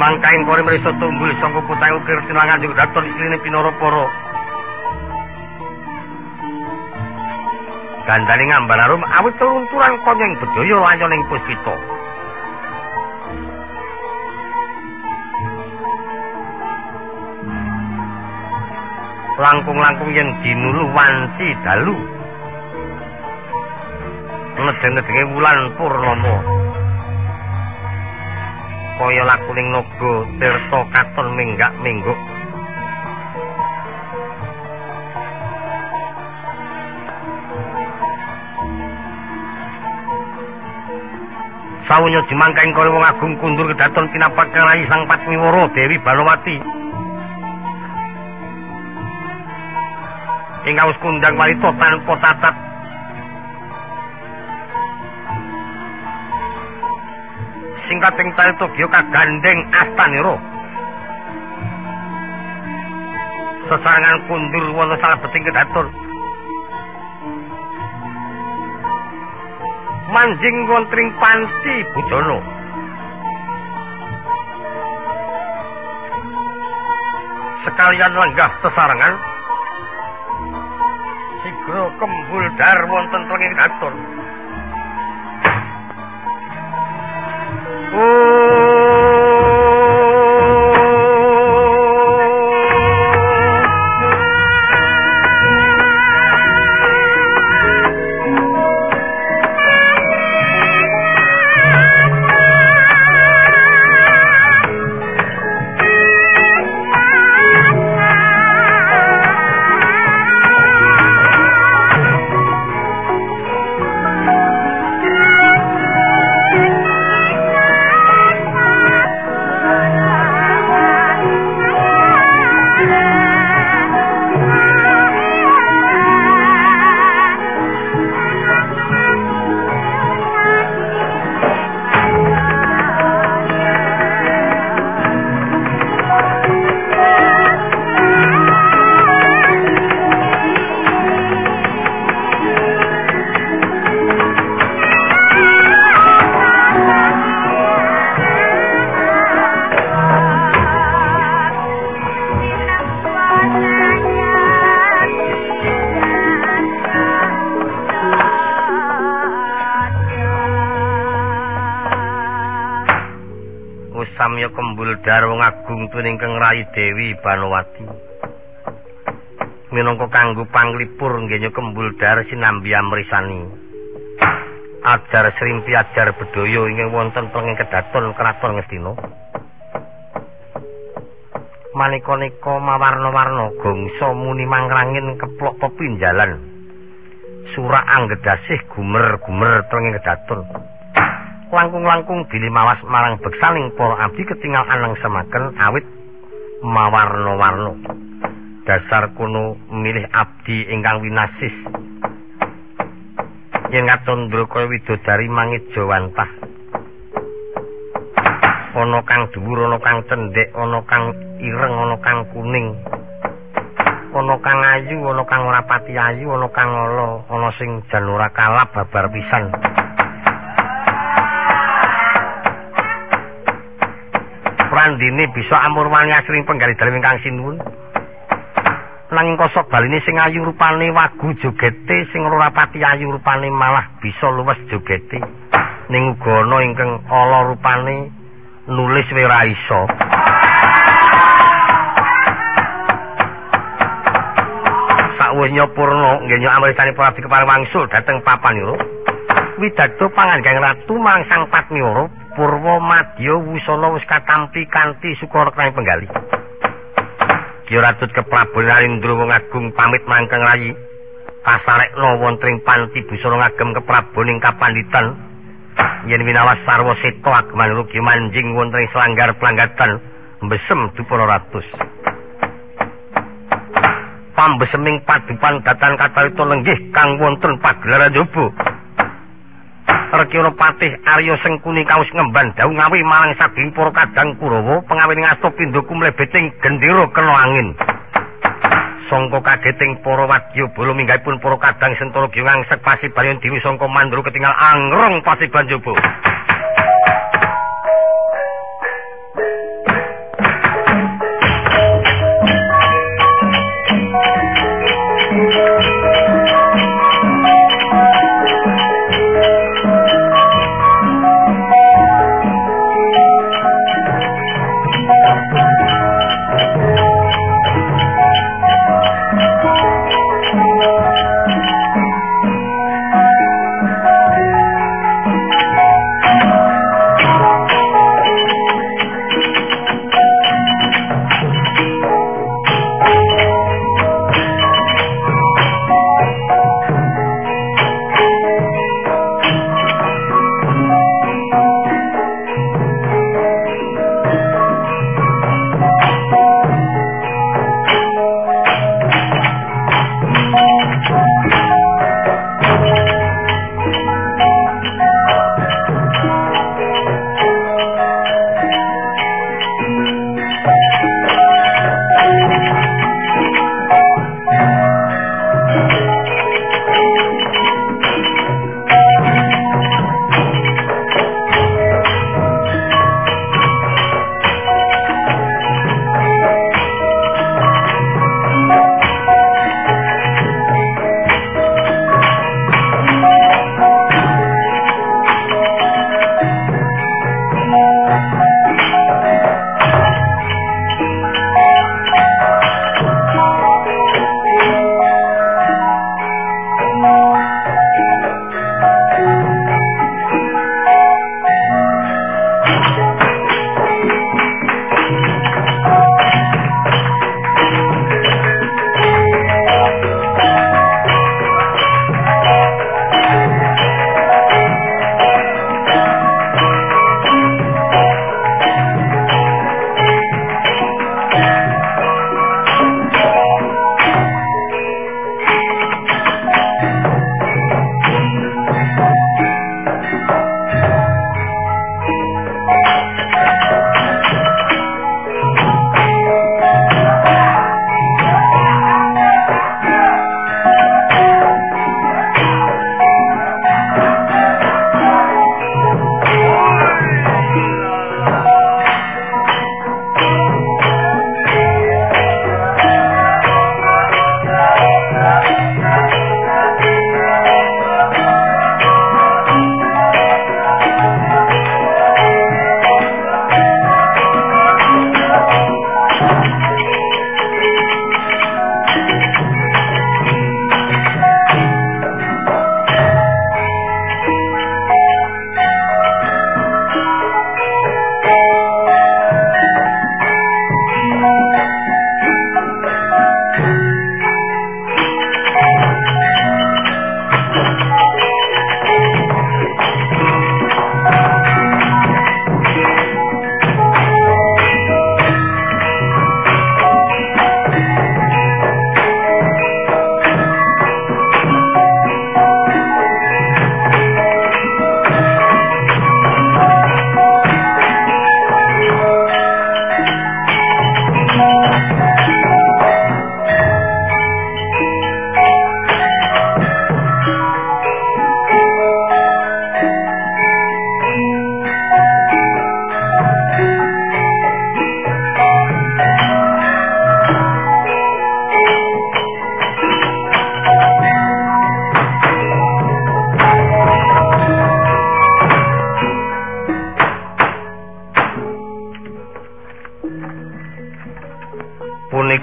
Jemangkaing kore mrisa tunggul sangka kutang ukir tinangan juga daton isline pinara-para. Gandane ngambararum awit turun-turan konyeng bedaya lanyoning puspita. Langkung-langkung yen dinulu wanci dalu. Ngedeng-ngedenge wulan purnama. Kaya lakuning naga tirta katon menggak-menggok. Sawunya jemangkaing kaya wong agung kundur kedaton pinapak kalahi Sang Patmiwara Dewi Balawati. Ingkang wis kundang walita tanpa tatat. Singkating tarita giya kagandeng astanira. Sesarengan kundur wonten salebeting kedaton. Manjing wontring panci budana. Sekalian lenggah sesarengan sigra kembul dar wonten tenging kedaton. Samya kembul dar wong agung tuning Kang Rayi Dewi Balawati. Minangka kanggo panglipur nggenya kembul dar sinambi amrisani. Ajar srimpi ajar bedaya ingkang wonten tenging kedaton kraton Ngastina. Manika-nika mawarna-warna gongsa muni mangrangin keplok pepinjalan. Surak anggedasih gumer-gumer tenging kedaton. Langkung-langkung dilimawas marang beksaning para abdi ketingal aneng semaken awit mawarna-warna. Dasar kuno milih abdi ingkang winasis. Yen ngatondra kaya widodari mangit jawantah. Ana kang dhuwur, ana kang cendhek, ana kang ireng, ana kang kuning. Ana kang ayu, ana kang ora pati ayu, ana kang ala, ana sing jan ora kalap babar pisan. Prandine bisa amurwani asring penggali dalem ingkang sinuwun. Nanging kosok baline sing ayu rupane wagu jogete, sing ora pati ayu rupane malah bisa luwes jogete. Ning uga ana ingkang ala rupane nulis wae ora iso. Sawise nyapurna nggih amrisane para abdi kepareng wangsul dhateng papan ira. Widaddo pangandhang ratu marang Sang Patmiwara Purwa Madya Wusana wis katampi kanthi sukareknaning penggali. Ki Ratut Keprabon Narendra wong agung pamit mangkeng rayi. Pasarekna wonten panti busana ngagem kepraboning kapanditan. Yen winawas sarwa seta ageman rugi manjing wonten selanggar planggatan mbesem dupana ratus. Pambeseming padupan datan kacarita lenggih kang wonten pagelaran jaba. Rekira Patih Arya Sengkuni kaus ngemban dawu ngawi marang sabing para kadang Kurawa pengawining asta pindha kumlebeting gendera kena angin. Sangka kageting para wadya bala minggahipun para kadang Sentara Gyung ngangsek pasibayan Dewi sangka Mandra ketingal angrong pasiban jaba.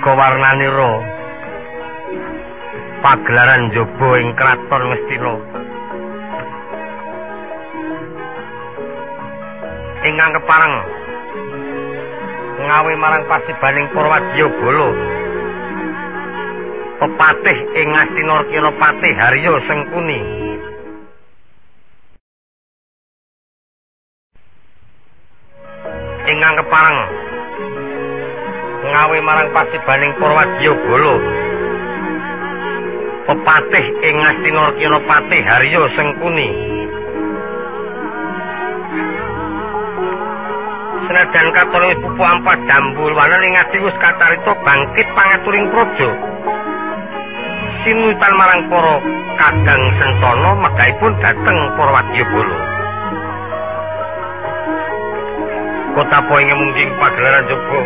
amarga warnanira pagelaran njaba ing kraton Ngastina ingkang kepareng ngawe marang pasibaning para wadyabala pepatih ing Ngastina Kinapati Harya Sengkuni ingkang kepareng ngawe marang pasibaning para wadyabala pepatih ing Ngastina Kinapati Harya Sengkuni senajan katon wis pupu ampat dambul wanen ing ati wis kacarita bangkit pangaturing praja sinutan marang para kadang sentana medhaipun dhateng para wadyabala kota poinge mungging pagelaran njaba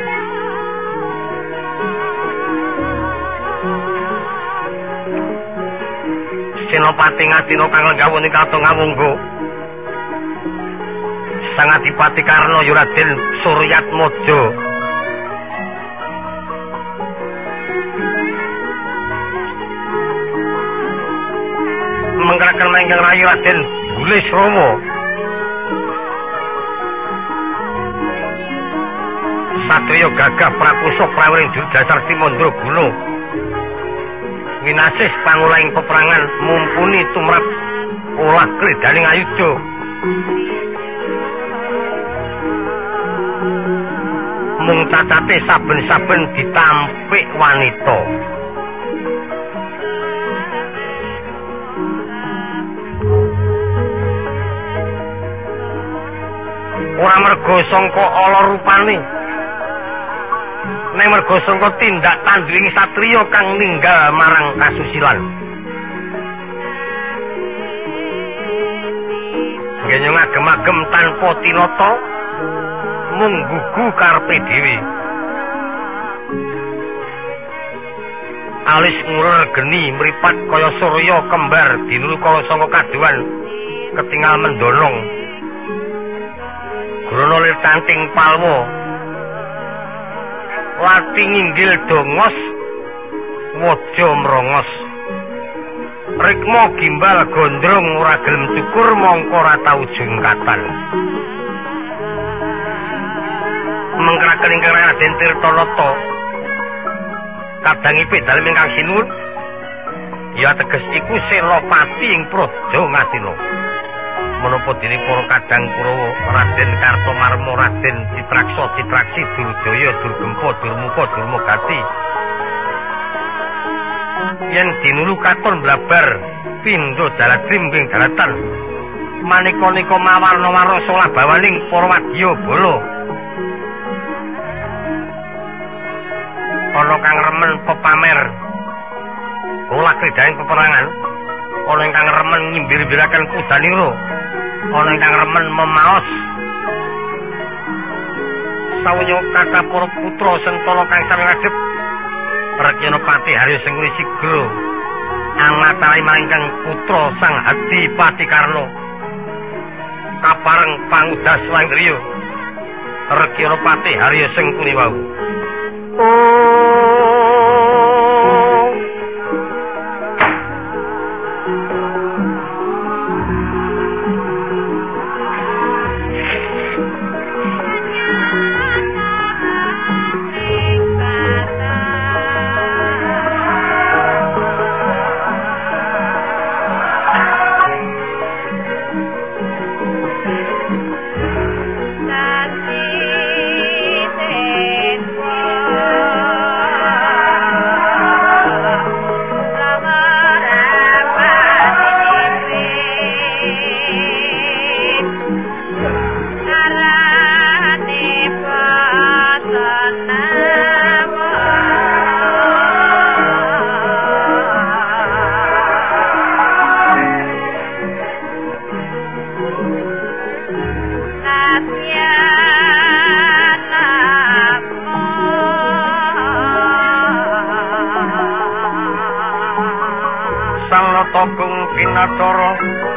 Senopati Ngastina kang lenggawone katon ngawungga Sang Adipati Karna Raden Suryatmaja menggerakkan manggil rayu Raden Bulis Rama Satriya gagah prakusa prawiring jurdasar Simandra Guna winasis pangulahing peperangan mumpuni tumrap olah kredaning ayuda mung cacate saben-saben ditampik wanita ora merga sangka ala rupane ning merga sangka tindak tandhuing satriya kang ninggal marang kasusilan nggih ngagem-agem tanpa tinata mung gugu karepe dhewe alis nguler geni mripat kaya surya kembar dinulu kala saka kaduan ketingal mendolong grono lir tanting palwa lati nginggil dongos waja mrongos rikma gimbal gondrong ora gelem cukur mongko ora tau jungkatan mengkeraken ingkang Raden Tirtanata kadang ipik dalem ingkang sinuwun ya teges iku Senopati ing Praja Ngastina menapa dene para kadang Kurawa Raden Kartomarma Raden Citraksa Citraksi Durjaya Durgempa Durmuka Durmagati yen dinulu katon blabar pindha daladrim ing dalatan manika-nika mawarna-warna solah bawaning para wadyabala ana kang remen pepamer olah kredaning peperangan ana ingkang remen ngimbir-imbiraken kudanira ana ingkang remen memaos sawenya kata para putra sentana kang sami ngadhep Kinapati Harya Sengkuni Sigra angatari marang putra Sang Adipati Karna kapareng pangudas Wangriya Kinapati Harya Sengkuni wau Sang Natagung Pinatara